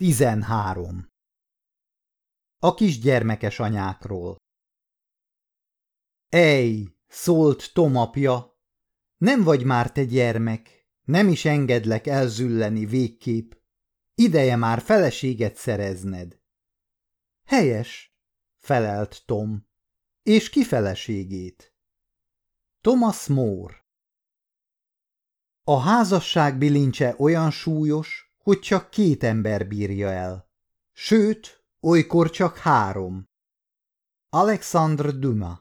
13. A kisgyermekes anyákról. Ej, szólt Tom apja, nem vagy már te gyermek, nem is engedlek elzülleni végképp. Ideje már feleséget szerezned. Helyes, felelt Tom. És ki feleségét? Thomas More. A házasság bilincse olyan súlyos, hogy csak 2 ember bírja el. Sőt, olykor csak 3. Alexandre Dumas.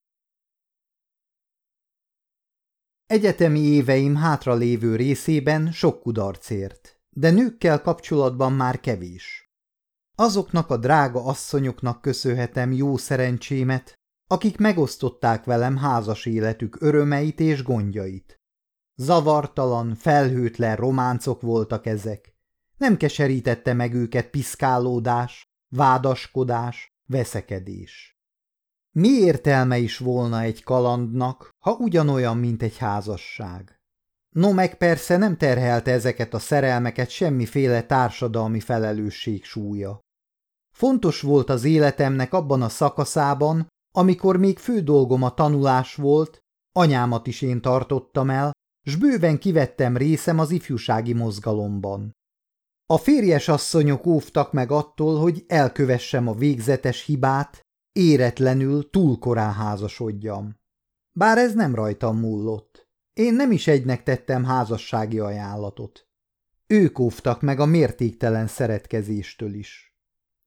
Egyetemi éveim hátralévő részében sok kudarc ért, de nőkkel kapcsolatban már kevés. Azoknak a drága asszonyoknak köszönhetem jó szerencsémet, akik megosztották velem házas életük örömeit és gondjait. Zavartalan, felhőtlen románcok voltak ezek. Nem keserítette meg őket piszkálódás, vádaskodás, veszekedés. Mi értelme is volna egy kalandnak, ha ugyanolyan, mint egy házasság? No meg persze nem terhelte ezeket a szerelmeket semmiféle társadalmi felelősség súlya. Fontos volt az életemnek abban a szakaszában, amikor még fő dolgom a tanulás volt, anyámat is én tartottam el, s bőven kivettem részem az ifjúsági mozgalomban. A férjes asszonyok óvtak meg attól, hogy elkövessem a végzetes hibát, éretlenül túl korán házasodjam. Bár ez nem rajtam múlott. Én nem is egynek tettem házassági ajánlatot. Ők óvtak meg a mértéktelen szeretkezéstől is.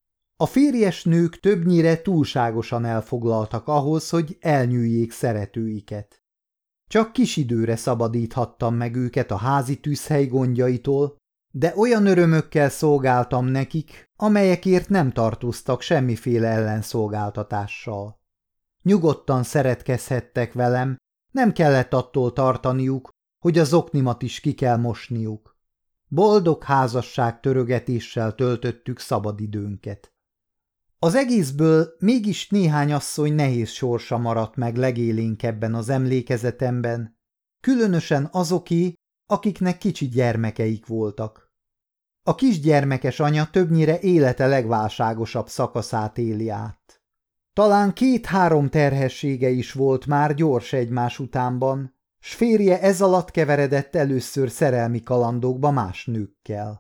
A férjes nők többnyire túlságosan elfoglaltak ahhoz, hogy elnyűjjék szeretőiket. Csak kis időre szabadíthattam meg őket a házi tűzhely gondjaitól, de olyan örömökkel szolgáltam nekik, amelyekért nem tartoztak semmiféle ellenszolgáltatással. Nyugodtan szeretkezhettek velem, nem kellett attól tartaniuk, hogy az oknimat is ki kell mosniuk. Boldog házasság törögetéssel töltöttük szabadidőnket. Az egészből mégis néhány asszony nehéz sorsa maradt meg legélénkebben az emlékezetemben, különösen azoké, akiknek kicsi gyermekeik voltak. A kisgyermekes anya többnyire élete legválságosabb szakaszát éli át. Talán 2-3 terhessége is volt már gyors egymás utánban, s férje ez alatt keveredett először szerelmi kalandokba más nőkkel.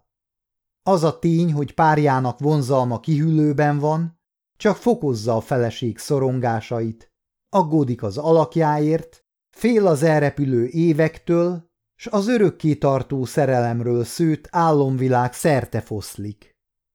Az a tény, hogy párjának vonzalma kihűlőben van, csak fokozza a feleség szorongásait, aggódik az alakjáért, fél az elrepülő évektől, s az örökké tartó szerelemről szőtt álomvilág szerte foszlik.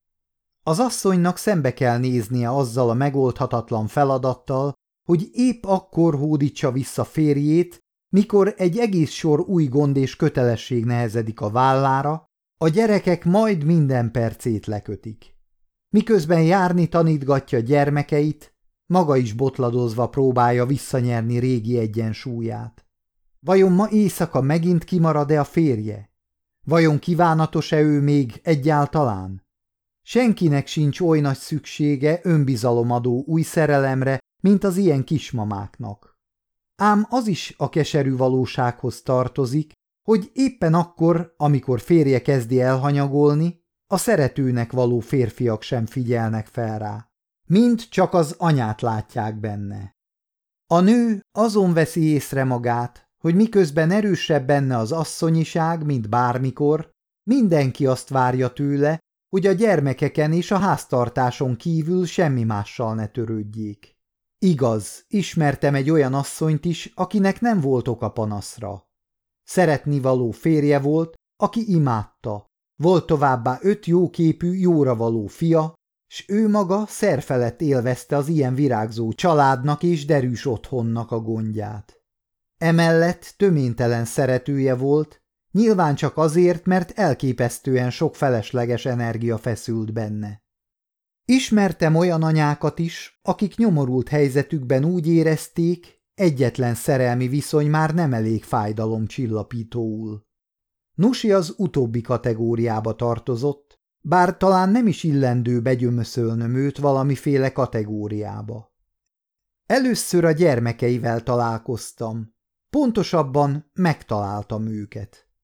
Az asszonynak szembe kell néznie azzal a megoldhatatlan feladattal, hogy épp akkor hódítsa vissza férjét, mikor egy egész sor új gond és kötelesség nehezedik a vállára, a gyerekek majd minden percét lekötik. Miközben járni tanítgatja gyermekeit, maga is botladozva próbálja visszanyerni régi egyensúlyát. Vajon ma éjszaka megint kimarad-e a férje? Vajon kívánatos-e ő még egyáltalán? Senkinek sincs oly nagy szüksége önbizalomadó új szerelemre, mint az ilyen kismamáknak. Ám az is a keserű valósághoz tartozik, hogy éppen akkor, amikor férje kezdi elhanyagolni, a szeretőnek való férfiak sem figyelnek fel rá. Mind csak az anyát látják benne. A nő azon veszi észre magát, hogy miközben erősebb benne az asszonyiság, mint bármikor, mindenki azt várja tőle, hogy a gyermekeken és a háztartáson kívül semmi mással ne törődjék. Igaz, ismertem egy olyan asszonyt is, akinek nem volt oka panaszra. Szeretnivaló férje volt, aki imádta. Volt továbbá 5 jóképű, jóravaló fia, s ő maga szerfelett élvezte az ilyen virágzó családnak és derűs otthonnak a gondját. Emellett töménytelen szeretője volt, nyilván csak azért, mert elképesztően sok felesleges energia feszült benne. Ismertem olyan anyákat is, akik nyomorult helyzetükben úgy érezték, egyetlen szerelmi viszony már nem elég fájdalomcsillapítóul. Nusi az utóbbi kategóriába tartozott, bár talán nem is illendő begyömöszölnöm őt valamiféle kategóriába. Először a gyermekeivel találkoztam, pontosabban megtaláltam őket.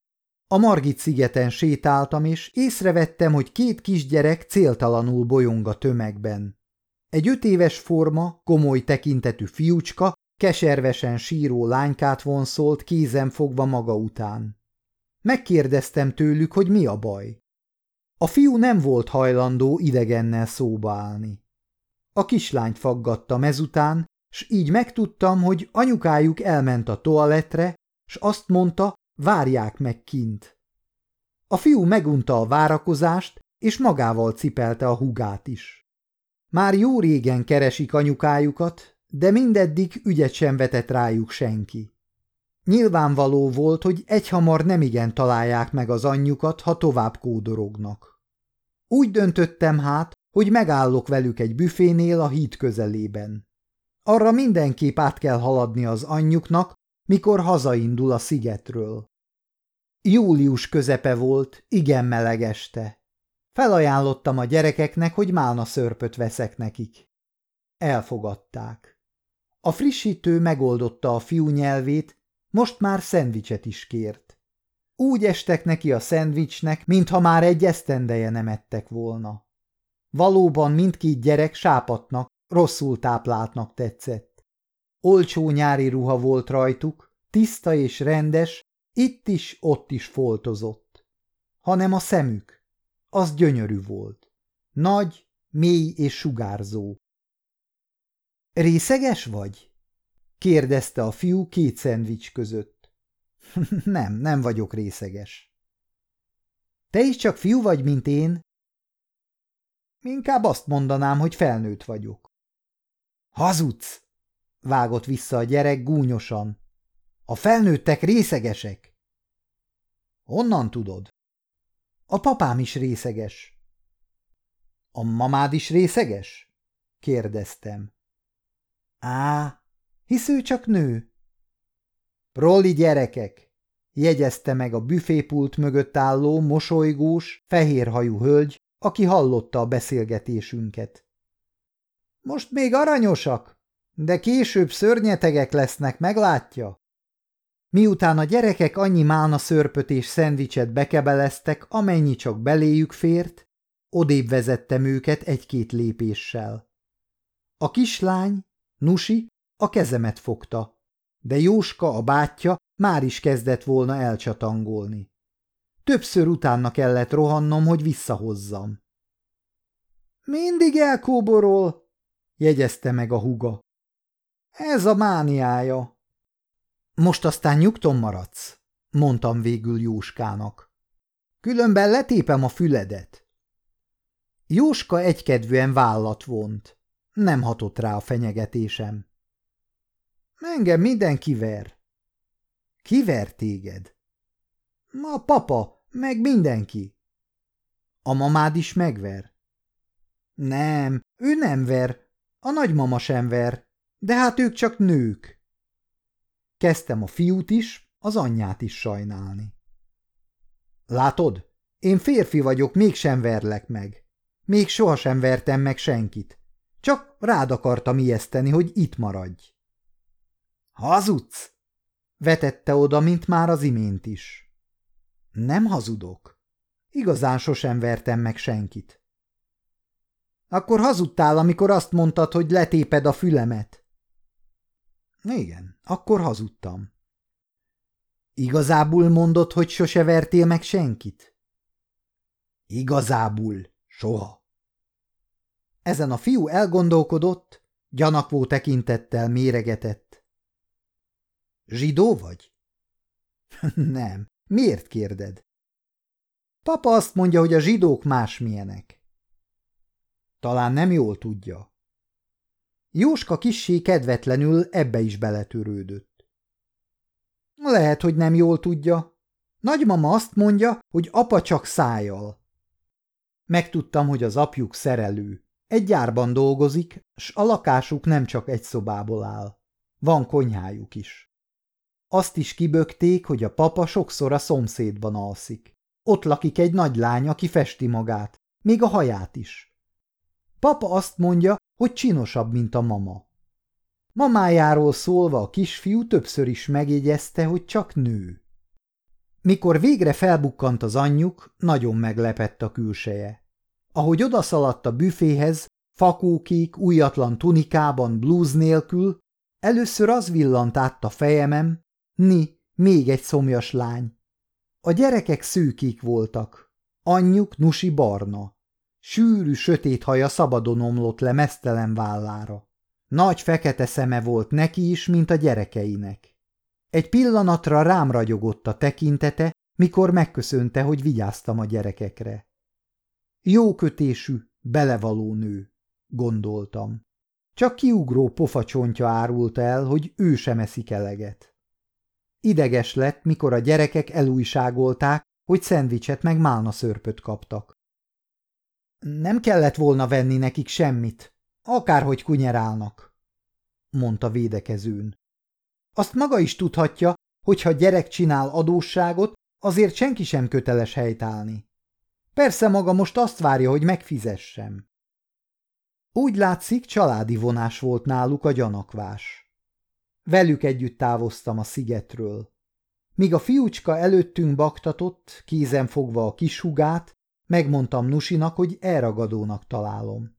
A Margit-szigeten sétáltam, és észrevettem, hogy 2 kisgyerek céltalanul bolyong a tömegben. Egy 5 éves forma, komoly tekintetű fiúcska keservesen síró lánykát vonszolt kézen fogva maga után. Megkérdeztem tőlük, hogy mi a baj. A fiú nem volt hajlandó idegennel szóba állni. A kislányt faggattam ezután, s így megtudtam, hogy anyukájuk elment a toaletre, s azt mondta, várják meg kint. A fiú megunta a várakozást, és magával cipelte a húgát is. Már jó régen keresik anyukájukat, de mindeddig ügyet sem vetett rájuk senki. Nyilvánvaló volt, hogy egyhamar nemigen találják meg az anyjukat, ha tovább kódorognak. Úgy döntöttem hát, hogy megállok velük egy büfénél a híd közelében. Arra mindenképp át kell haladni az anyjuknak, mikor hazaindul a szigetről. Július közepe volt, igen meleg este. Felajánlottam a gyerekeknek, hogy málna szörpöt veszek nekik. Elfogadták. A frissítő megoldotta a fiú nyelvét, most már szendvicset is kért. Úgy estek neki a szendvicsnek, mintha már egy esztendeje nem ettek volna. Valóban mindkét gyerek sápatnak, rosszul tápláltnak tetszett. Olcsó nyári ruha volt rajtuk, tiszta és rendes, itt is, ott is foltozott. Hanem a szemük, az gyönyörű volt. Nagy, mély és sugárzó. Részeges vagy? Kérdezte a fiú 2 szendvics között. Nem vagyok részeges. Te is csak fiú vagy, mint én? Inkább azt mondanám, hogy felnőtt vagyok. Hazudsz! Vágott vissza a gyerek gúnyosan. A felnőttek részegesek. Honnan tudod? A papám is részeges. A mamád is részeges? Kérdeztem. Á, hisz ő csak nő. Proli gyerekek, jegyezte meg a büfépult mögött álló, mosolygós, fehérhajú hölgy, aki hallotta a beszélgetésünket. Most még aranyosak, de később szörnyetegek lesznek, meglátja? Miután a gyerekek annyi málna szörpöt és szendvicset bekebeleztek, amennyi csak beléjük fért, odébb vezettem őket 1-2 lépéssel. A kislány, Nusi, a kezemet fogta, de Jóska, a bátyja már is kezdett volna elcsatangolni. Többször utána kellett rohannom, hogy visszahozzam. Mindig elkóborol, jegyezte meg a húga. Ez a mániája. Most aztán nyugton maradsz, mondtam végül Jóskának. Különben letépem a füledet. Jóska egykedvűen vállat vont. Nem hatott rá a fenyegetésem. Engem mindenki ver. Ki ver téged? A papa, meg mindenki. A mamád is megver? Nem, ő nem ver, a nagymama sem ver, de hát ők csak nők. Kezdtem a fiút is, az anyját is sajnálni. Látod, én férfi vagyok, mégsem verlek meg. Még sohasem vertem meg senkit. Csak rád akartam ijeszteni, hogy itt maradj. Hazudsz? Vetette oda, mint már az imént is. Nem hazudok. Igazán sosem vertem meg senkit. Akkor hazudtál, amikor azt mondtad, hogy letéped a fülemet. Igen, akkor hazudtam. Igazából mondod, hogy sose vertél meg senkit? Igazából, soha. Ezen a fiú elgondolkodott, gyanakvó tekintettel méregetett. Zsidó vagy? Nem. Miért kérded? Papa azt mondja, hogy a zsidók másmilyenek. Talán nem jól tudja. Jóska kissé kedvetlenül ebbe is beletörődött. Lehet, hogy nem jól tudja. Nagymama azt mondja, hogy apa csak szájjal. Megtudtam, hogy az apjuk szerelő. Egy gyárban dolgozik, s a lakásuk nem csak egy szobából áll. Van konyhájuk is. Azt is kibökték, hogy a papa sokszor a szomszédban alszik. Ott lakik egy nagy lány, aki festi magát, még a haját is. Papa azt mondja, hogy csinosabb, mint a mama. Mamájáról szólva a kisfiú többször is megjegyezte, hogy csak nő. Mikor végre felbukkant az anyjuk, nagyon meglepett a külseje. Ahogy odaszaladt a büféhez, fakókék, újatlan tunikában, blúz nélkül, először az villant át a fejemem, még egy szomjas lány. A gyerekek szőkék voltak, anyjuk Nusi barna. Sűrű, sötét haja szabadon omlott le meztelen vállára. Nagy fekete szeme volt neki is, mint a gyerekeinek. Egy pillanatra rám ragyogott a tekintete, mikor megköszönte, hogy vigyáztam a gyerekekre. Jókötésű, belevaló nő, gondoltam. Csak kiugró pofacsontja árulta el, hogy ő sem eszik eleget. Ideges lett, mikor a gyerekek elújságolták, hogy szendvicset meg málnaszörpöt kaptak. Nem kellett volna venni nekik semmit, akárhogy kunyerálnak, mondta védekezőn. Azt maga is tudhatja, hogy ha gyerek csinál adósságot, azért senki sem köteles helytállni. Persze maga most azt várja, hogy megfizessem. Úgy látszik, családi vonás volt náluk a gyanakvás. Velük együtt távoztam a szigetről. Míg a fiúcska előttünk baktatott, kézen fogva a kis hugát, megmondtam Nusinak, hogy elragadónak találom.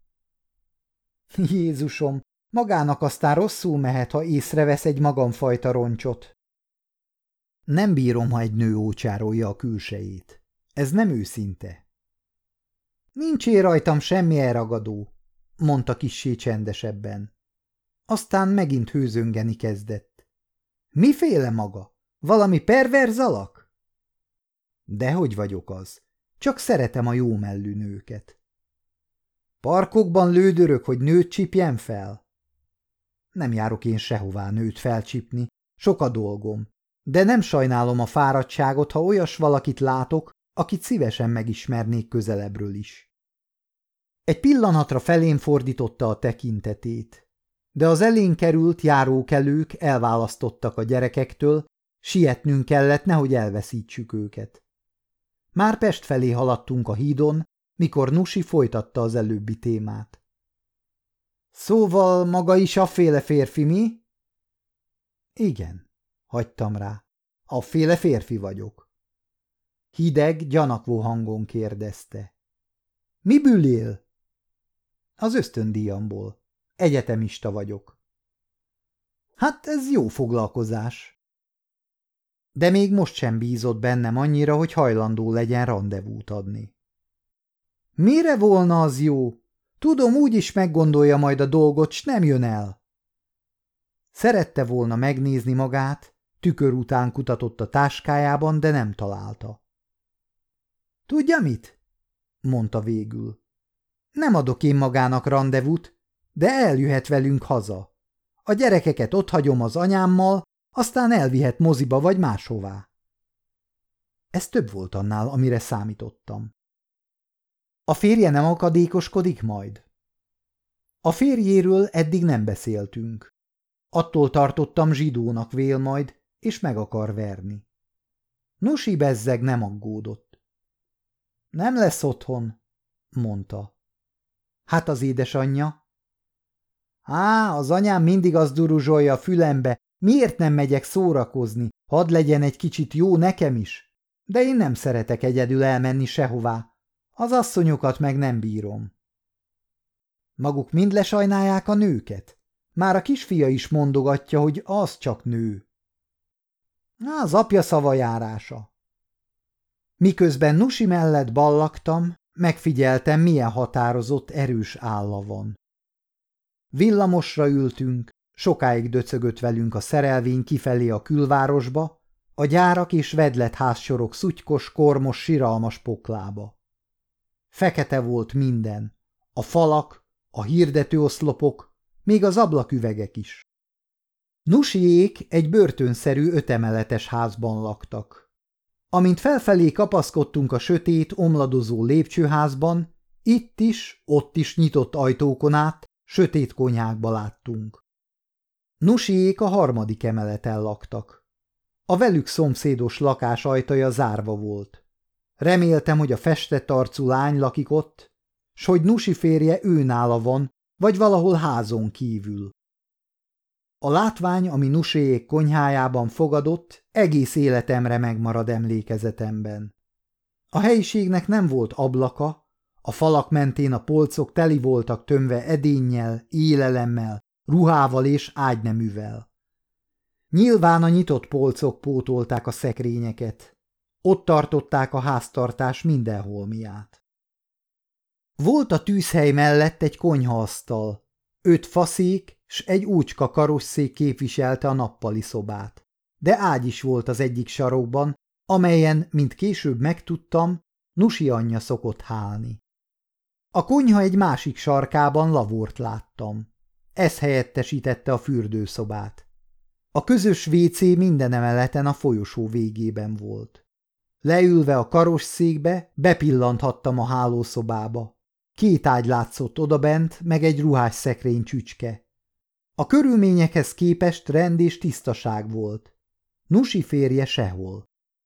Jézusom, magának aztán rosszul mehet, ha észrevesz egy magamfajta roncsot. Nem bírom, ha egy nő ócsárolja a külsejét. Ez nem őszinte. Nincs rajtam semmi elragadó, mondta kissé csendesebben. Aztán megint hőzöngeni kezdett. Miféle maga? Valami perverz alak? Dehogy vagyok az. Csak szeretem a jómellű nőket. Parkokban lődörök, hogy nőt csipjen fel? Nem járok én sehová nőt felcsipni, sok a dolgom, de nem sajnálom a fáradtságot, ha olyas valakit látok, akit szívesen megismernék közelebbről is. Egy pillanatra felém fordította a tekintetét, de az elénk került járókelők elválasztottak a gyerekektől, sietnünk kellett, nehogy elveszítsük őket. Már Pest felé haladtunk a hídon, mikor Nusi folytatta az előbbi témát. Szóval maga is afféle férfi, mi? Igen, hagytam rá. Afféle férfi vagyok. Hideg, gyanakvó hangon kérdezte. Miből él? Az ösztöndíjamból. Egyetemista vagyok. Hát ez jó foglalkozás. De még most sem bízott bennem annyira, hogy hajlandó legyen randevút adni. Mire volna az jó? Tudom, úgyis meggondolja majd a dolgot, s nem jön el. Szerette volna megnézni magát, tükör után kutatott a táskájában, de nem találta. Tudja mit? Mondta végül. Nem adok én magának randevút, de eljöhet velünk haza. A gyerekeket otthagyom az anyámmal, aztán elvihet moziba vagy máshová. Ez több volt annál, amire számítottam. A férje nem akadékoskodik majd? A férjéről eddig nem beszéltünk. Attól tartottam, zsidónak vél majd, és meg akar verni. Nusi bezzeg nem aggódott. Nem lesz otthon, mondta. Hát az édesanyja? Az anyám mindig azt duruzsolja a fülembe, miért nem megyek szórakozni, hadd legyen egy kicsit jó nekem is. De én nem szeretek egyedül elmenni sehová. Az asszonyokat meg nem bírom. Maguk mind lesajnálják a nőket? Már a kisfia is mondogatja, hogy az csak nő. Az apja szavajárása. Miközben Nusi mellett ballagtam, megfigyeltem, milyen határozott, erős álla van. Villamosra ültünk, sokáig döcögött velünk a szerelvény kifelé a külvárosba, a gyárak és vedlet házsorok szutykos, kormos, siralmas poklába. Fekete volt minden, a falak, a hirdetőoszlopok, még az ablaküvegek is. Nusiék egy börtönszerű 5 emeletes házban laktak. Amint felfelé kapaszkodtunk a sötét, omladozó lépcsőházban, itt is, ott is nyitott ajtókon át, sötét konyhákba láttunk. Nusiék a 3. emeleten laktak. A velük szomszédos lakás ajtaja zárva volt. Reméltem, hogy a festett arcú lány lakik ott, s hogy Nusi férje őnála van, vagy valahol házon kívül. A látvány, ami Nusiék konyhájában fogadott, egész életemre megmarad emlékezetemben. A helyiségnek nem volt ablaka, a falak mentén a polcok teli voltak tömve edénnyel, élelemmel, ruhával és ágyneművel. Nyilván a nyitott polcok pótolták a szekrényeket. Ott tartották a háztartás minden holmiát. Volt a tűzhely mellett egy konyhaasztal, 5 faszék s egy úcska karosszék képviselte a nappali szobát, de ágy is volt az egyik sarokban, amelyen, mint később megtudtam, Nusi anyja szokott hálni. A konyha egy másik sarkában lavort láttam. Ez helyettesítette a fürdőszobát. A közös WC minden emeleten a folyosó végében volt. Leülve a karosszékbe bepillanthattam a hálószobába. 2 ágy látszott odabent, meg egy ruhás szekrény csücske. A körülményekhez képest rend és tisztaság volt. Nusi férje sehol.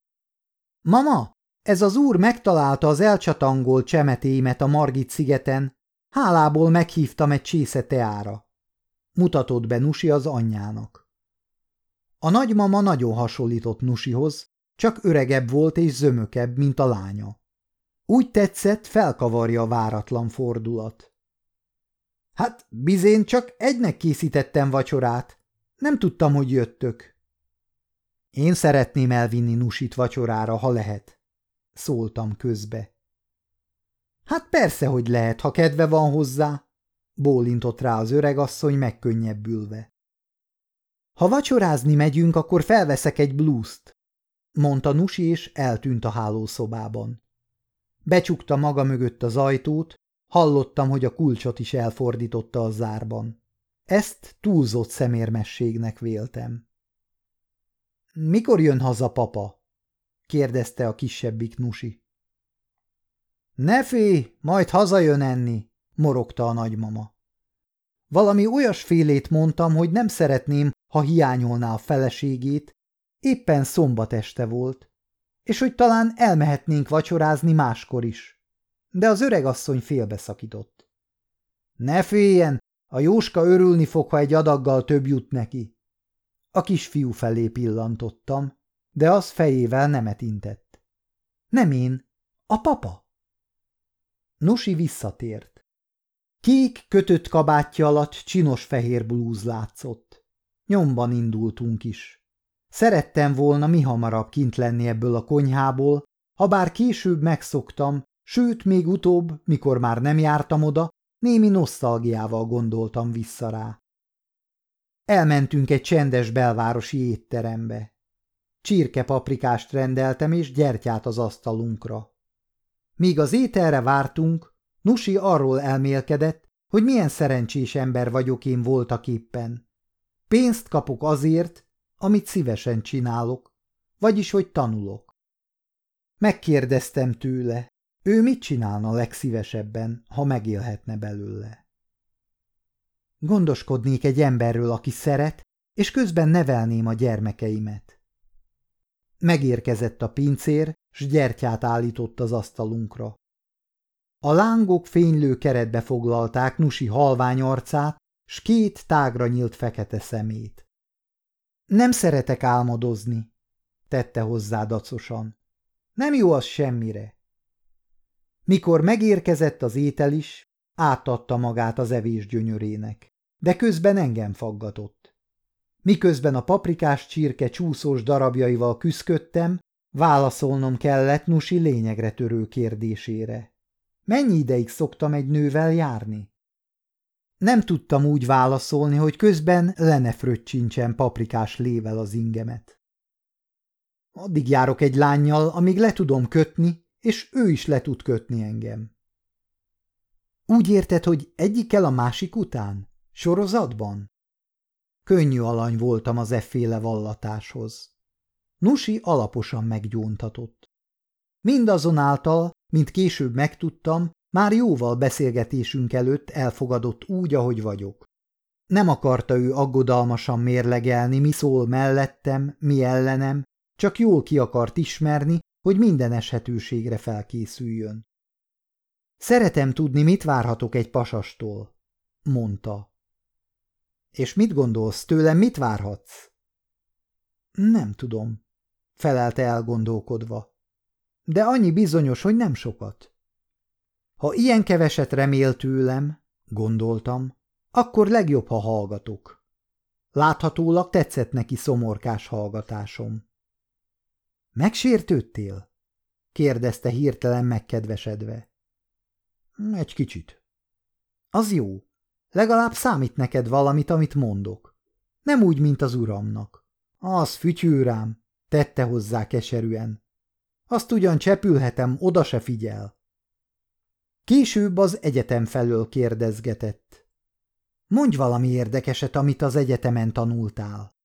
Mama, ez az úr megtalálta az elcsatangolt csemetémet a Margit-szigeten, hálából meghívtam egy csésze teára. Mutatott be Nusi az anyjának. A nagymama nagyon hasonlított Nusihoz, csak öregebb volt és zömökebb, mint a lánya. Úgy tetszett, felkavarja a váratlan fordulat. Hát, bizén csak egynek készítettem vacsorát. Nem tudtam, hogy jöttök. Én szeretném elvinni Nusit vacsorára, ha lehet, szóltam közbe. Hát persze, hogy lehet, ha kedve van hozzá, bólintott rá az öregasszony megkönnyebbülve. Ha vacsorázni megyünk, akkor felveszek egy blúzt, mondta Nusi, és eltűnt a hálószobában. Becsukta maga mögött az ajtót, hallottam, hogy a kulcsot is elfordította a zárban. Ezt túlzott szemérmességnek véltem. Mikor jön haza papa? kérdezte a kisebbik Nusi. Ne félj, majd hazajön enni, morogta a nagymama. Valami olyasfélét mondtam, hogy nem szeretném, ha hiányolná a feleségét, éppen szombat este volt, és hogy talán elmehetnénk vacsorázni máskor is. De az öregasszony félbeszakított. Ne féljen, a Jóska örülni fog, ha egy adaggal több jut neki. A kisfiú felé pillantottam, de az fejével nemet intett. Nem én, a papa. Nusi visszatért. Kék kötött kabátja alatt csinos fehér blúz látszott. Nyomban indultunk is. Szerettem volna mihamarabb kint lenni ebből a konyhából, habár később megszoktam, sőt, még utóbb, mikor már nem jártam oda, némi nosztalgiával gondoltam vissza rá. Elmentünk egy csendes belvárosi étterembe. Csirkepaprikást rendeltem és gyertyát az asztalunkra. Míg az ételre vártunk, Nusi arról elmélkedett, hogy milyen szerencsés ember vagyok én voltaképpen. Pénzt kapok azért, amit szívesen csinálok, vagyis hogy tanulok. Megkérdeztem tőle, ő mit csinálna legszívesebben, ha megélhetne belőle. Gondoskodnék egy emberről, aki szeret, és közben nevelném a gyermekeimet. Megérkezett a pincér, s gyertyát állított az asztalunkra. A lángok fénylő keretbe foglalták Nusi halvány arcát, s 2 tágra nyílt fekete szemét. Nem szeretek álmodozni, tette hozzá dacosan. Nem jó az semmire. Mikor megérkezett az étel is, átadta magát az evés gyönyörének, de közben engem faggatott. Miközben a paprikás csirke csúszós darabjaival küszködtem, válaszolnom kellett Nusi lényegre törő kérdésére. Mennyi ideig szoktam egy nővel járni? Nem tudtam úgy válaszolni, hogy közben le ne fröccsintsem paprikás lével az ingemet. Addig járok egy lánnyal, amíg le tudom kötni, és ő is le tud kötni engem. Úgy érted, hogy egyikkel a másik után? Sorozatban? Könnyű alany voltam az efféle vallatáshoz. Nusi alaposan meggyóntatott. Mindazonáltal, mint később megtudtam, már jóval beszélgetésünk előtt elfogadott úgy, ahogy vagyok. Nem akarta ő aggodalmasan mérlegelni, mi szól mellettem, mi ellenem, csak jól ki akart ismerni, hogy minden eshetőségre felkészüljön. Szeretem tudni, mit várhatok egy pasastól, mondta. És mit gondolsz, tőlem mit várhatsz? Nem tudom, felelte elgondolkodva. De annyi bizonyos, hogy nem sokat. Ha ilyen keveset remél tőlem, gondoltam, akkor legjobb, ha hallgatok. Láthatólag tetszett neki szomorkás hallgatásom. Megsértődtél? Kérdezte hirtelen megkedvesedve. Egy kicsit. Az jó. Legalább számít neked valamit, amit mondok. Nem úgy, mint az uramnak. Az fütyül rám, tette hozzá keserűen. Azt ugyan csepülhetem, oda se figyel. Később az egyetem felől kérdezgetett. Mondj valami érdekeset, amit az egyetemen tanultál.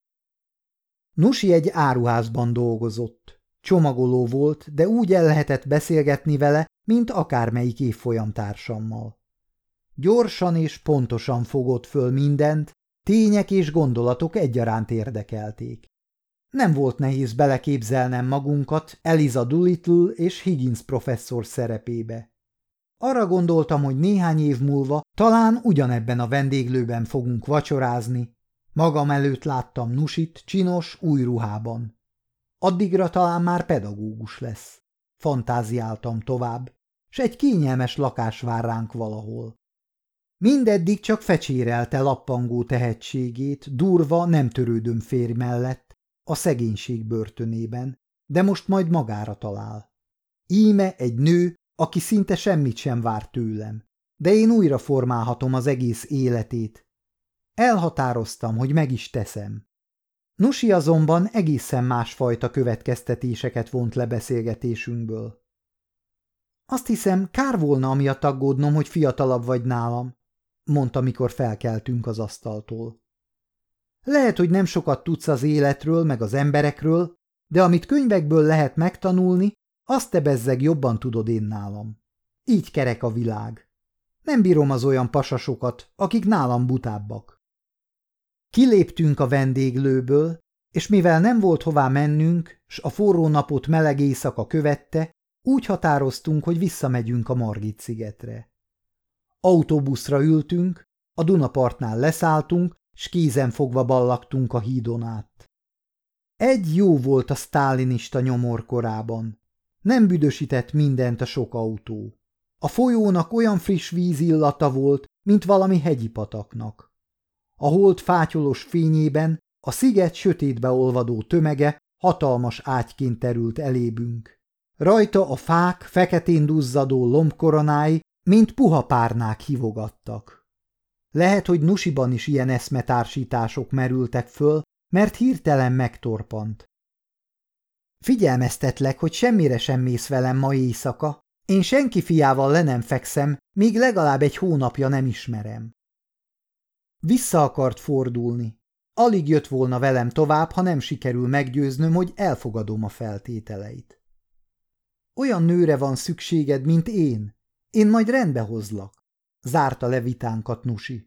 Nusi egy áruházban dolgozott. Csomagoló volt, de úgy el lehetett beszélgetni vele, mint akármelyik évfolyamtársammal. Gyorsan és pontosan fogott föl mindent, tények és gondolatok egyaránt érdekelték. Nem volt nehéz beleképzelnem magunkat Eliza Doolittle és Higgins professzor szerepébe. Arra gondoltam, hogy néhány év múlva talán ugyanebben a vendéglőben fogunk vacsorázni. Magam előtt láttam Nusit csinos, új ruhában. Addigra talán már pedagógus lesz. Fantáziáltam tovább, s egy kényelmes lakás vár ránk valahol. Mindeddig csak fecsérelte lappangó tehetségét, durva, nem törődöm férj mellett, a szegénység börtönében, de most majd magára talál. Íme egy nő, aki szinte semmit sem vár tőlem, de én újra formálhatom az egész életét. Elhatároztam, hogy meg is teszem. Nusi azonban egészen másfajta következtetéseket vont le beszélgetésünkből. Azt hiszem, kár volna amiatt aggódnom, hogy fiatalabb vagy nálam, mondta, mikor felkeltünk az asztaltól. Lehet, hogy nem sokat tudsz az életről, meg az emberekről, de amit könyvekből lehet megtanulni, azt te bezzeg jobban tudod én nálam. Így kerek a világ. Nem bírom az olyan pasasokat, akik nálam butábbak. Kiléptünk a vendéglőből, és mivel nem volt hová mennünk, s a forró napot meleg éjszaka követte, úgy határoztunk, hogy visszamegyünk a Margit-szigetre. Autóbuszra ültünk, a Dunapartnál leszálltunk, s kézen fogva ballagtunk a hídon át. Egy jó volt a sztálinista nyomor korában. Nem büdösített mindent a sok autó. A folyónak olyan friss víz illata volt, mint valami hegyi pataknak. A hold fátyolos fényében a sziget sötétbe olvadó tömege hatalmas ágyként terült elébünk. Rajta a fák feketén duzzadó lombkoronái, mint puha párnák hívogattak. Lehet, hogy Nusiban is ilyen eszmetársítások merültek föl, mert hirtelen megtorpant. Figyelmeztetlek, hogy semmire sem mész velem ma éjszaka, én senki fiával le nem fekszem, míg legalább egy hónapja nem ismerem. Vissza akart fordulni. Alig jött volna velem tovább, ha nem sikerül meggyőznöm, hogy elfogadom a feltételeit. Olyan nőre van szükséged, mint én. Én majd rendbe hozlak, zárta le vitánkat Nusi.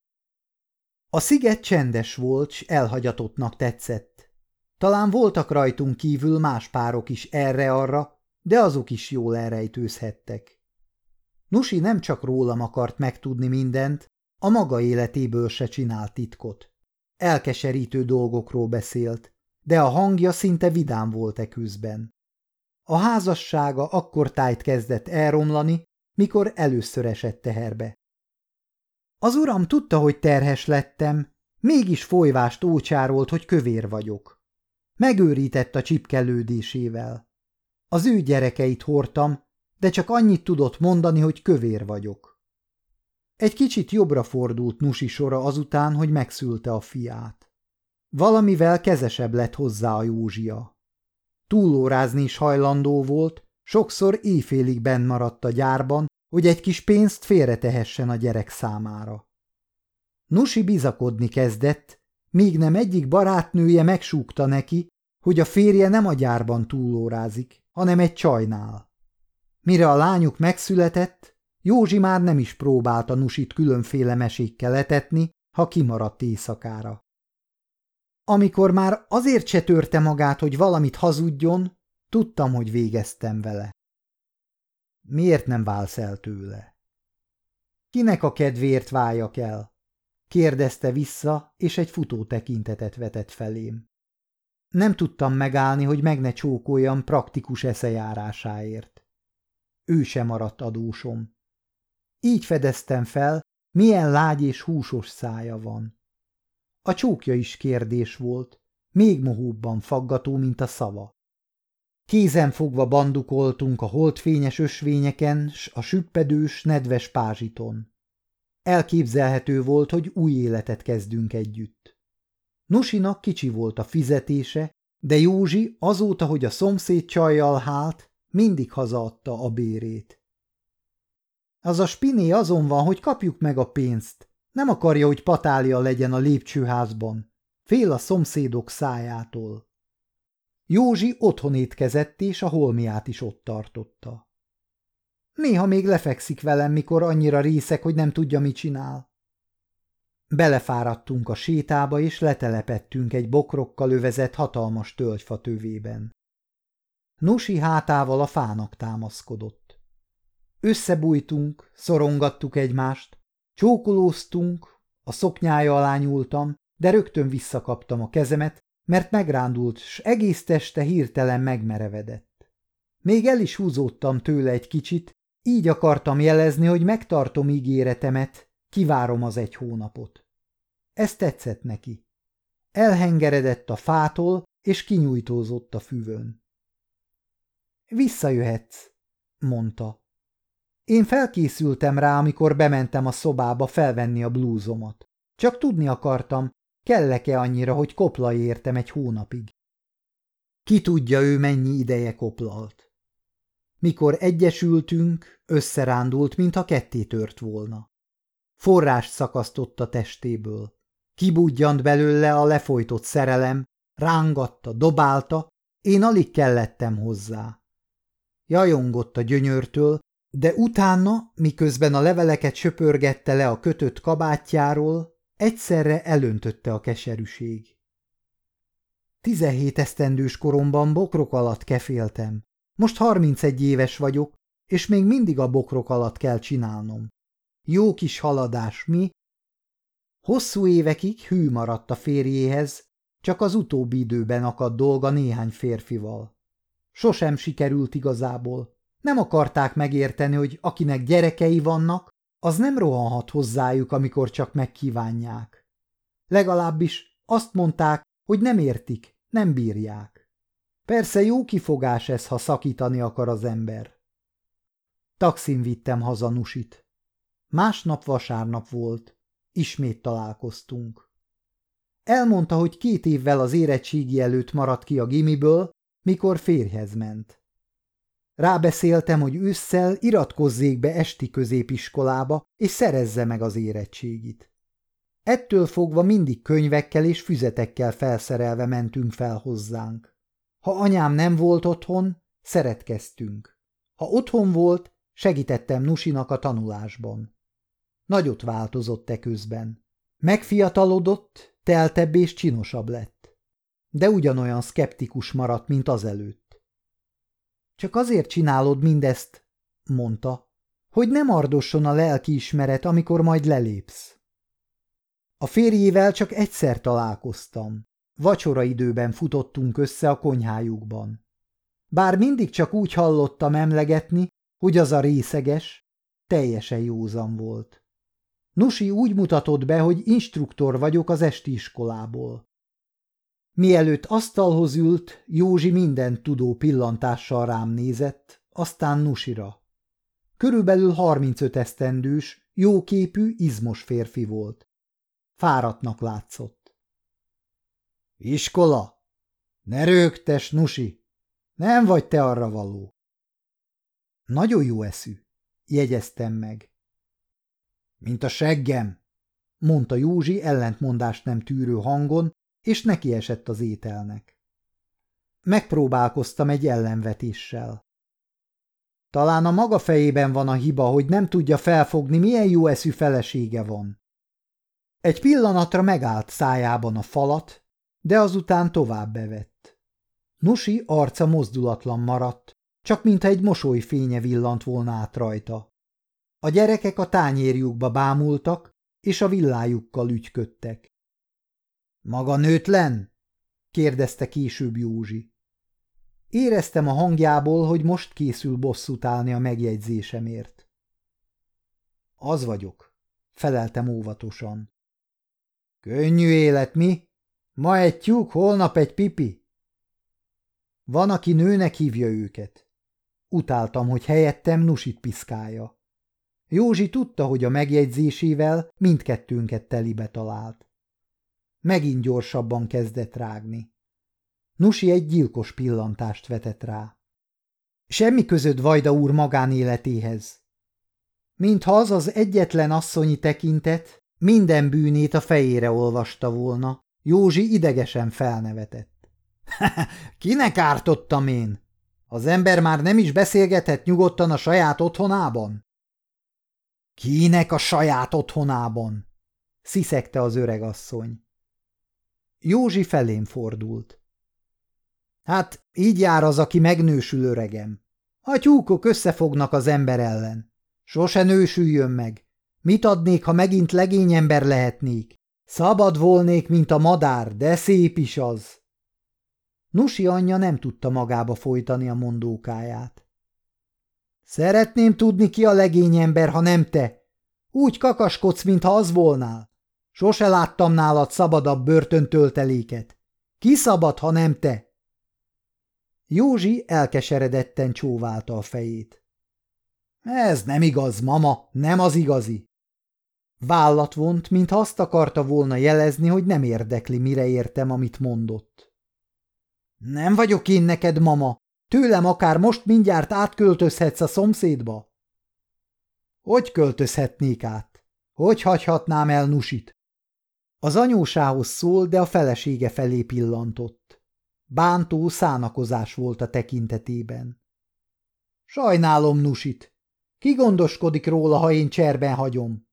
A sziget csendes volt, s elhagyatottnak tetszett. Talán voltak rajtunk kívül más párok is erre-arra, de azok is jól elrejtőzhettek. Nusi nem csak rólam akart megtudni mindent, a maga életéből se csinált titkot. Elkeserítő dolgokról beszélt, de a hangja szinte vidám volt eközben. A házassága akkor tájt kezdett elromlani, mikor először esett teherbe. Az uram tudta, hogy terhes lettem, mégis folyvást ócsárolt, hogy kövér vagyok. Megőrített a csipkelődésével. Az ő gyerekeit hordtam, de csak annyit tudott mondani, hogy kövér vagyok. Egy kicsit jobbra fordult Nusi sora azután, hogy megszülte a fiát. Valamivel kezesebb lett hozzá a Józsia. Túlórázni is hajlandó volt, sokszor éjfélig benn maradt a gyárban, hogy egy kis pénzt félretehessen a gyerek számára. Nusi bizakodni kezdett, míg nem egyik barátnője megsúgta neki, hogy a férje nem a gyárban túlórázik, hanem egy csajnál. Mire a lányuk megszületett, Józsi már nem is próbálta Nusit különféle mesékkel etetni, ha kimaradt éjszakára. Amikor már azért se törte magát, hogy valamit hazudjon, tudtam, hogy végeztem vele. Miért nem válsz el tőle? Kinek a kedvéért váljak el? kérdezte vissza, és egy futó tekintetet vetett felém. Nem tudtam megállni, hogy meg ne csókoljam praktikus eszejárásáért. Ő sem maradt adósom. Így fedeztem fel, milyen lágy és húsos szája van. A csókja is kérdés volt, még mohóbban faggató, mint a szava. Kézen fogva bandukoltunk a holdfényes ösvényeken s a süppedős, nedves pázsiton. Elképzelhető volt, hogy új életet kezdünk együtt. Nusinak kicsi volt a fizetése, de Józsi azóta, hogy a szomszéd csajjal hált, mindig hazaadta a bérét. Az a spiné azon van, hogy kapjuk meg a pénzt. Nem akarja, hogy patália legyen a lépcsőházban. Fél a szomszédok szájától. Józsi otthon étkezett, és a holmiát is ott tartotta. Néha még lefekszik velem, mikor annyira részeg, hogy nem tudja, mit csinál. Belefáradtunk a sétába, és letelepettünk egy bokrokkal övezett hatalmas tölgyfa tövében. Nusi hátával a fának támaszkodott. Összebújtunk, szorongattuk egymást, csókolóztunk, a szoknyája alá nyúltam, de rögtön visszakaptam a kezemet, mert megrándult, s egész teste hirtelen megmerevedett. Még el is húzódtam tőle egy kicsit, így akartam jelezni, hogy megtartom ígéretemet, kivárom az 1 hónapot. Ez tetszett neki. Elhengeredett a fától, és kinyújtózott a füvön. Visszajöhetsz, mondta. Én felkészültem rá, amikor bementem a szobába felvenni a blúzomat. Csak tudni akartam, kell-e annyira, hogy koplalj értem 1 hónapig. Ki tudja ő, mennyi ideje koplalt. Mikor egyesültünk, összerándult, mintha ketté tört volna. Forrást szakasztott a testéből. Kibudjant belőle a lefolytott szerelem, rángatta, dobálta, én alig kellettem hozzá. Jajongott a gyönyörtől, de utána, miközben a leveleket söpörgette le a kötött kabátjáról, egyszerre elöntötte a keserűség. 17 esztendős koromban bokrok alatt keféltem. Most 31 éves vagyok, és még mindig a bokrok alatt kell csinálnom. Jó kis haladás, mi? Hosszú évekig hű maradt a férjéhez, csak az utóbbi időben akadt dolga néhány férfival. Sosem sikerült igazából. Nem akarták megérteni, hogy akinek gyerekei vannak, az nem rohanhat hozzájuk, amikor csak megkívánják. Legalábbis azt mondták, hogy nem értik, nem bírják. Persze jó kifogás ez, ha szakítani akar az ember. Taxin vittem haza Nusit. Másnap vasárnap volt. Ismét találkoztunk. Elmondta, hogy 2 évvel az érettségi előtt maradt ki a gimiből, mikor férjhez ment. Rábeszéltem, hogy ősszel iratkozzék be esti középiskolába, és szerezze meg az érettségit. Ettől fogva mindig könyvekkel és füzetekkel felszerelve mentünk fel hozzánk. Ha anyám nem volt otthon, szeretkeztünk. Ha otthon volt, segítettem Nusinak a tanulásban. Nagyot változott eközben. Megfiatalodott, teltebb és csinosabb lett. De ugyanolyan szkeptikus maradt, mint azelőtt. Csak azért csinálod mindezt, mondta, hogy nem ardosson a lelkiismeret, amikor majd lelépsz. A férjével csak egyszer találkoztam. Vacsoraidőben futottunk össze a konyhájukban. Bár mindig csak úgy hallottam emlegetni, hogy az a részeges, teljesen józan volt. Nusi úgy mutatott be, hogy instruktor vagyok az esti iskolából. Mielőtt asztalhoz ült, Józsi mindent tudó pillantással rám nézett, aztán Nusira. Körülbelül 35 esztendős, jóképű, izmos férfi volt. Fáradtnak látszott. Iskola? Ne rögtess, Nusi! Nem vagy te arra való. Nagyon jó eszű, jegyeztem meg. Mint a seggem, mondta Józsi ellentmondást nem tűrő hangon, és nekiesett az ételnek. Megpróbálkoztam egy ellenvetéssel. Talán a maga fejében van a hiba, hogy nem tudja felfogni, milyen jó eszű felesége van. Egy pillanatra megállt szájában a falat, de azután tovább evett. Nusi arca mozdulatlan maradt, csak mintha egy mosoly fénye villant volna át rajta. A gyerekek a tányérjukba bámultak, és a villájukkal ügyködtek. Maga nőtlen? kérdezte később Józsi. Éreztem a hangjából, hogy most készül bosszút állni a megjegyzésemért. Az vagyok, feleltem óvatosan. Könnyű élet, mi? Ma egy tyúk, holnap egy pipi? Van, aki nőnek hívja őket. Utáltam, hogy helyettem Nusit piszkálja. Józsi tudta, hogy a megjegyzésével mindkettőnket telibe talált. Megint gyorsabban kezdett rágni. Nusi egy gyilkos pillantást vetett rá. Semmi közöd Vajda úr magánéletéhez. Mintha az egyetlen asszonyi tekintet minden bűnét a fejére olvasta volna, Józsi idegesen felnevetett. Kinek ártottam én? Az ember már nem is beszélgethet nyugodtan a saját otthonában? Kinek a saját otthonában? Sziszegte az öregasszony. Józsi felém fordult. Hát így jár az, aki megnősül, öregem. A tyúkok összefognak az ember ellen. Sose nősüljön meg. Mit adnék, ha megint legényember lehetnék? Szabad volnék, mint a madár, de szép is az. Nusi anyja nem tudta magába folytani a mondókáját. Szeretném tudni, ki a legényember, ha nem te. Úgy kakaskodsz, mintha az volnál. Sose láttam nálad szabadabb börtöntölteléket. Ki szabad, ha nem te? Józsi elkeseredetten csóválta a fejét. Ez nem igaz, mama, nem az igazi. Vállat vont, mintha azt akarta volna jelezni, hogy nem érdekli, mire értem, amit mondott. Nem vagyok én neked, mama. Tőlem akár most mindjárt átköltözhetsz a szomszédba. Hogy költözhetnék át? Hogy hagyhatnám el Nusit? Az anyósához szól, de a felesége felé pillantott. Bántó szánakozás volt a tekintetében. Sajnálom Nusit. Ki gondoskodik róla, ha én cserben hagyom?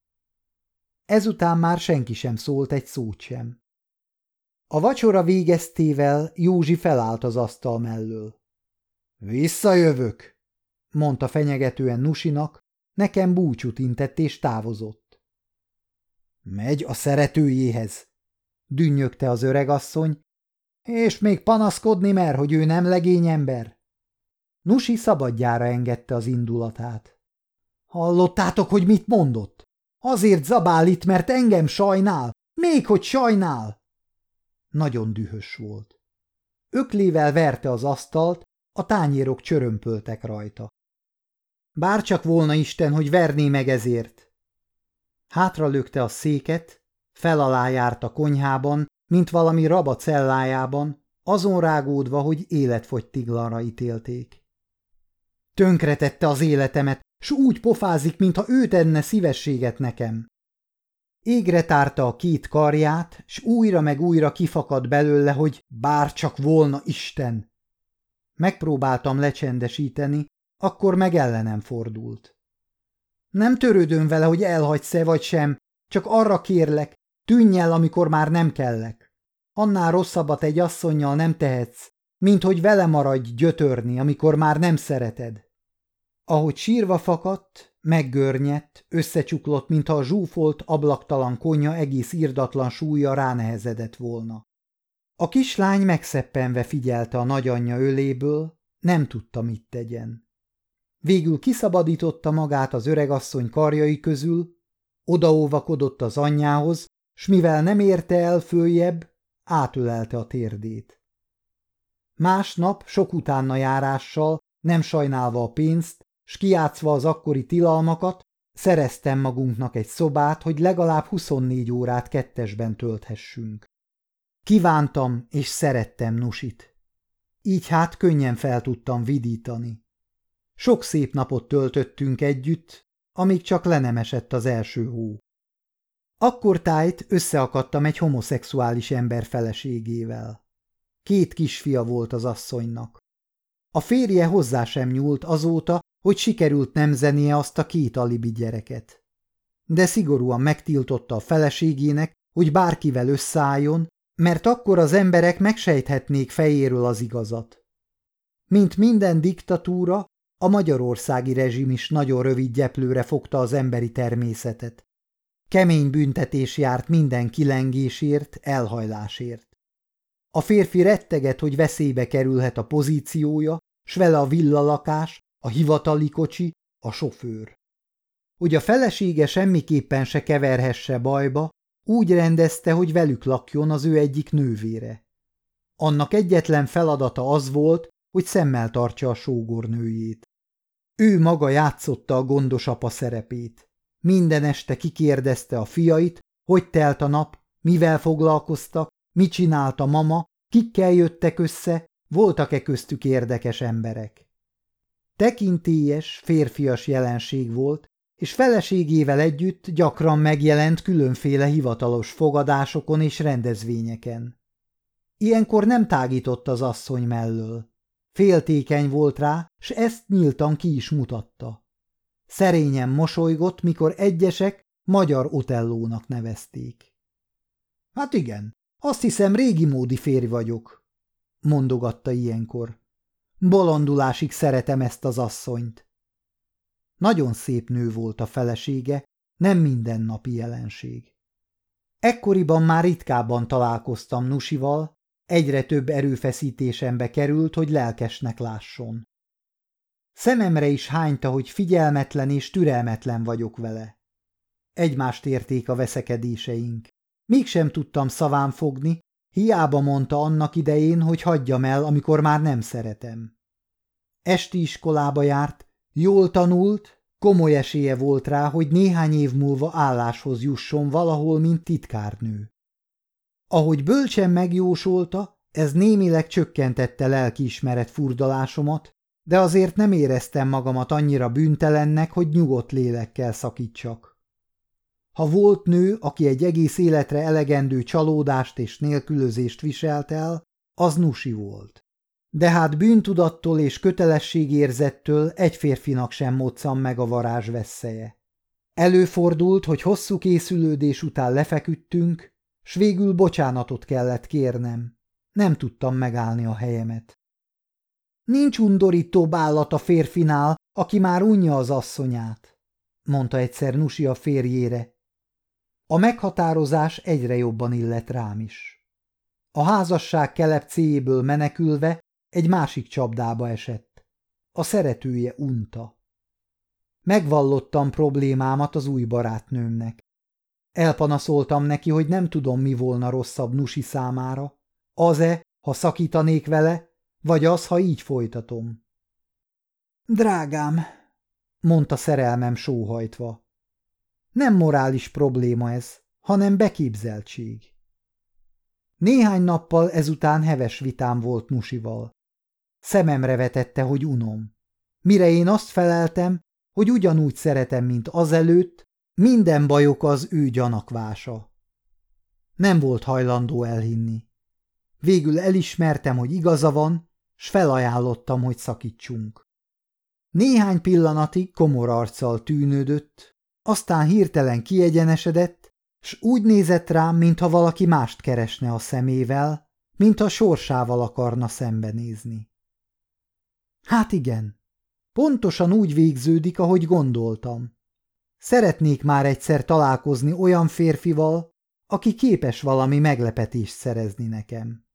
Ezután már senki sem szólt egy szót sem. A vacsora végeztével Józsi felállt az asztal mellől. Visszajövök, mondta fenyegetően Nusinak, nekem búcsút intett és távozott. Megy a szeretőjéhez, dünnyögte az öregasszony, és még panaszkodni mer, hogy ő nem legényember. Nusi szabadjára engedte az indulatát. Hallottátok, hogy mit mondott? Azért zabál itt, mert engem sajnál, még hogy sajnál. Nagyon dühös volt. Öklével verte az asztalt, a tányérok csörömpöltek rajta. Bárcsak volna Isten, hogy verné meg ezért. Hátra lökte a széket, felalá járt a konyhában, mint valami rab a cellájában, azon rágódva, hogy életfogytiglanra ítélték. Tönkretette az életemet, s úgy pofázik, mintha ő tenne szívességet nekem. Égre tárta a két karját, s újra meg újra kifakadt belőle, hogy bárcsak volna Isten. Megpróbáltam lecsendesíteni, akkor meg ellenem fordult. Nem törődöm vele, hogy elhagysz-e vagy sem, csak arra kérlek, tűnj el, amikor már nem kellek. Annál rosszabbat egy asszonnyal nem tehetsz, mint hogy vele maradj gyötörni, amikor már nem szereted. Ahogy sírva fakadt, meggörnyedt, összecsuklott, mintha a zsúfolt, ablaktalan konyha egész irdatlan súlya ránehezedett volna. A kislány megszeppenve figyelte a nagyanyja öléből, nem tudta, mit tegyen. Végül kiszabadította magát az öregasszony karjai közül, odaóvakodott az anyjához, s mivel nem érte el följebb, átölelte a térdét. Másnap sok utána járással, nem sajnálva a pénzt, s kijátszva az akkori tilalmakat, szereztem magunknak egy szobát, hogy legalább 24 órát kettesben tölthessünk. Kívántam és szerettem Nusit. Így hát könnyen fel tudtam vidítani. Sok szép napot töltöttünk együtt, amíg csak le nem esett az első hó. Akkortájt összeakadtam egy homoszexuális ember feleségével. 2 kisfia volt az asszonynak. A férje hozzá sem nyúlt azóta, hogy sikerült nemzenie azt a 2 alibi gyereket. De szigorúan megtiltotta a feleségének, hogy bárkivel összeálljon, mert akkor az emberek megsejthetnék fejéről az igazat. Mint minden diktatúra, a magyarországi rezsim is nagyon rövid gyeplőre fogta az emberi természetet. Kemény büntetés járt minden kilengésért, elhajlásért. A férfi retteget, hogy veszélybe kerülhet a pozíciója, s vele a villalakás, a hivatali kocsi, a sofőr. Hogy a felesége semmiképpen se keverhesse bajba, úgy rendezte, hogy velük lakjon az ő egyik nővére. Annak egyetlen feladata az volt, hogy szemmel tartsa a sógornőjét. Ő maga játszotta a gondos apa szerepét. Minden este kikérdezte a fiait, hogy telt a nap, mivel foglalkoztak, mit csinált a mama, kikkel jöttek össze, voltak-e köztük érdekes emberek. Tekintélyes, férfias jelenség volt, és feleségével együtt gyakran megjelent különféle hivatalos fogadásokon és rendezvényeken. Ilyenkor nem tágított az asszony mellől. Féltékeny volt rá, s ezt nyíltan ki is mutatta. Szerényen mosolygott, mikor egyesek magyar Otellónak nevezték. Hát igen, azt hiszem régimódi férj vagyok, mondogatta ilyenkor. Bolondulásig szeretem ezt az asszonyt. Nagyon szép nő volt a felesége, nem mindennapi jelenség. Ekkoriban már ritkábban találkoztam Nusival, egyre több erőfeszítésembe került, hogy lelkesnek lásson. Szememre is hányta, hogy figyelmetlen és türelmetlen vagyok vele. Egymást érték a veszekedéseink. Mégsem tudtam szaván fogni, hiába mondta annak idején, hogy hagyjam el, amikor már nem szeretem. Esti iskolába járt, jól tanult, komoly esélye volt rá, hogy néhány év múlva álláshoz jusson valahol, mint titkárnő. Ahogy bölcsen megjósolta, ez némileg csökkentette lelkiismeret furdalásomat, de azért nem éreztem magamat annyira bűntelennek, hogy nyugodt lélekkel szakítsak. Ha volt nő, aki egy egész életre elegendő csalódást és nélkülözést viselt el, az Nusi volt. De hát bűntudattól és kötelességérzettől egy férfinak sem moccan meg a varázs vesszeje. Előfordult, hogy hosszú készülődés után lefeküdtünk, s végül bocsánatot kellett kérnem. Nem tudtam megállni a helyemet. Nincs undorítóbb állat a férfinál, aki már unja az asszonyát, mondta egyszer Nusi a férjére. A meghatározás egyre jobban illett rám is. A házasság kelepcéjéből menekülve egy másik csapdába esett. A szeretője unta. Megvallottam problémámat az új barátnőmnek. Elpanaszoltam neki, hogy nem tudom, mi volna rosszabb Nusi számára, az-e, ha szakítanék vele, vagy az, ha így folytatom. Drágám, mondta szerelmem sóhajtva. Nem morális probléma ez, hanem beképzeltség. Néhány nappal ezután heves vitám volt Nusival. Szememre vetette, hogy unom. Mire én azt feleltem, hogy ugyanúgy szeretem, mint azelőtt, minden bajok az ő gyanakvása. Nem volt hajlandó elhinni. Végül elismertem, hogy igaza van, s felajánlottam, hogy szakítsunk. Néhány pillanatig komor arccal tűnődött, aztán hirtelen kiegyenesedett, s úgy nézett rám, mintha valaki mást keresne a szemével, mintha sorsával akarna szembenézni. Hát igen, pontosan úgy végződik, ahogy gondoltam. Szeretnék már egyszer találkozni olyan férfival, aki képes valami meglepetést szerezni nekem.